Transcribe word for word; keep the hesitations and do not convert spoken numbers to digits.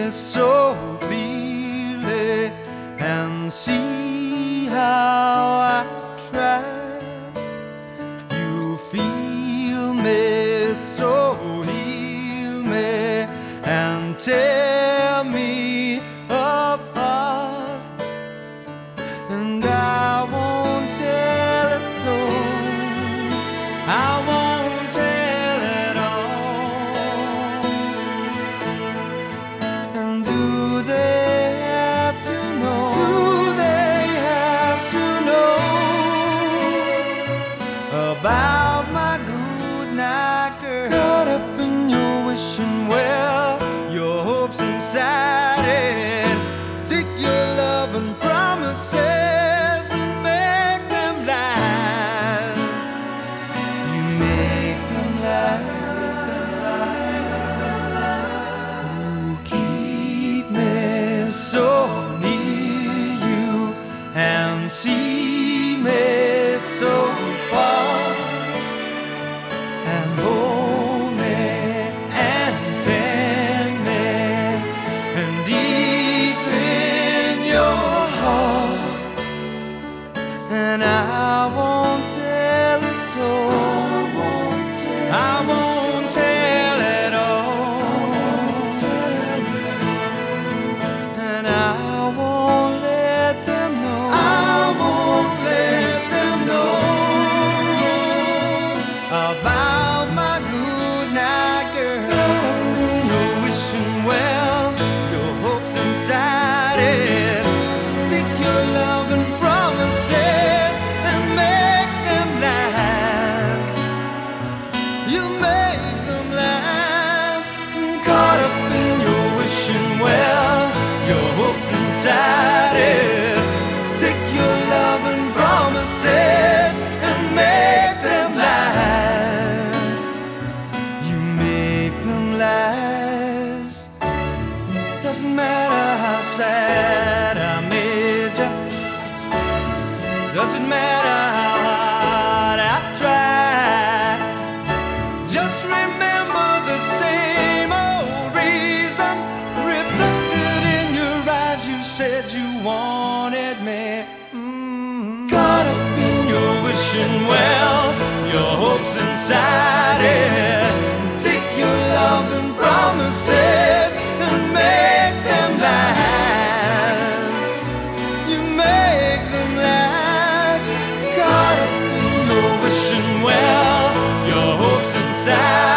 so clearly and see how I try. You feel me, so heal me and tear me apart, and I won't tell it so. I won't tell it all. And do they have to know? Do they have to know about my good night girl? Caught up in your wishing well, your hopes inside it. Take your love and promises and make them lies. You make them lies. You keep me so near you and see me so far, and hold me and send me, and deep in your heart. And I won't tell it so. I won't tell it all. And I won't let them know. I won't let them know about my good night girl. Caught up in your wishing well, your hopes inside it. Take your love and promises and make them lies. You make them lies. Caught up in your wishing well, your hopes inside it. Take your love and promises and make them lies. You make them lies. Doesn't matter how sad I made you. Doesn't matter how hard I try. Just remember the same old reason reflected in your eyes. You said you wanted me. Mm-hmm. Caught up in your wishing well, your hopes inside it. Take your love and promises and make them lies. You make them lies. Caught up in your wishing well, your hopes inside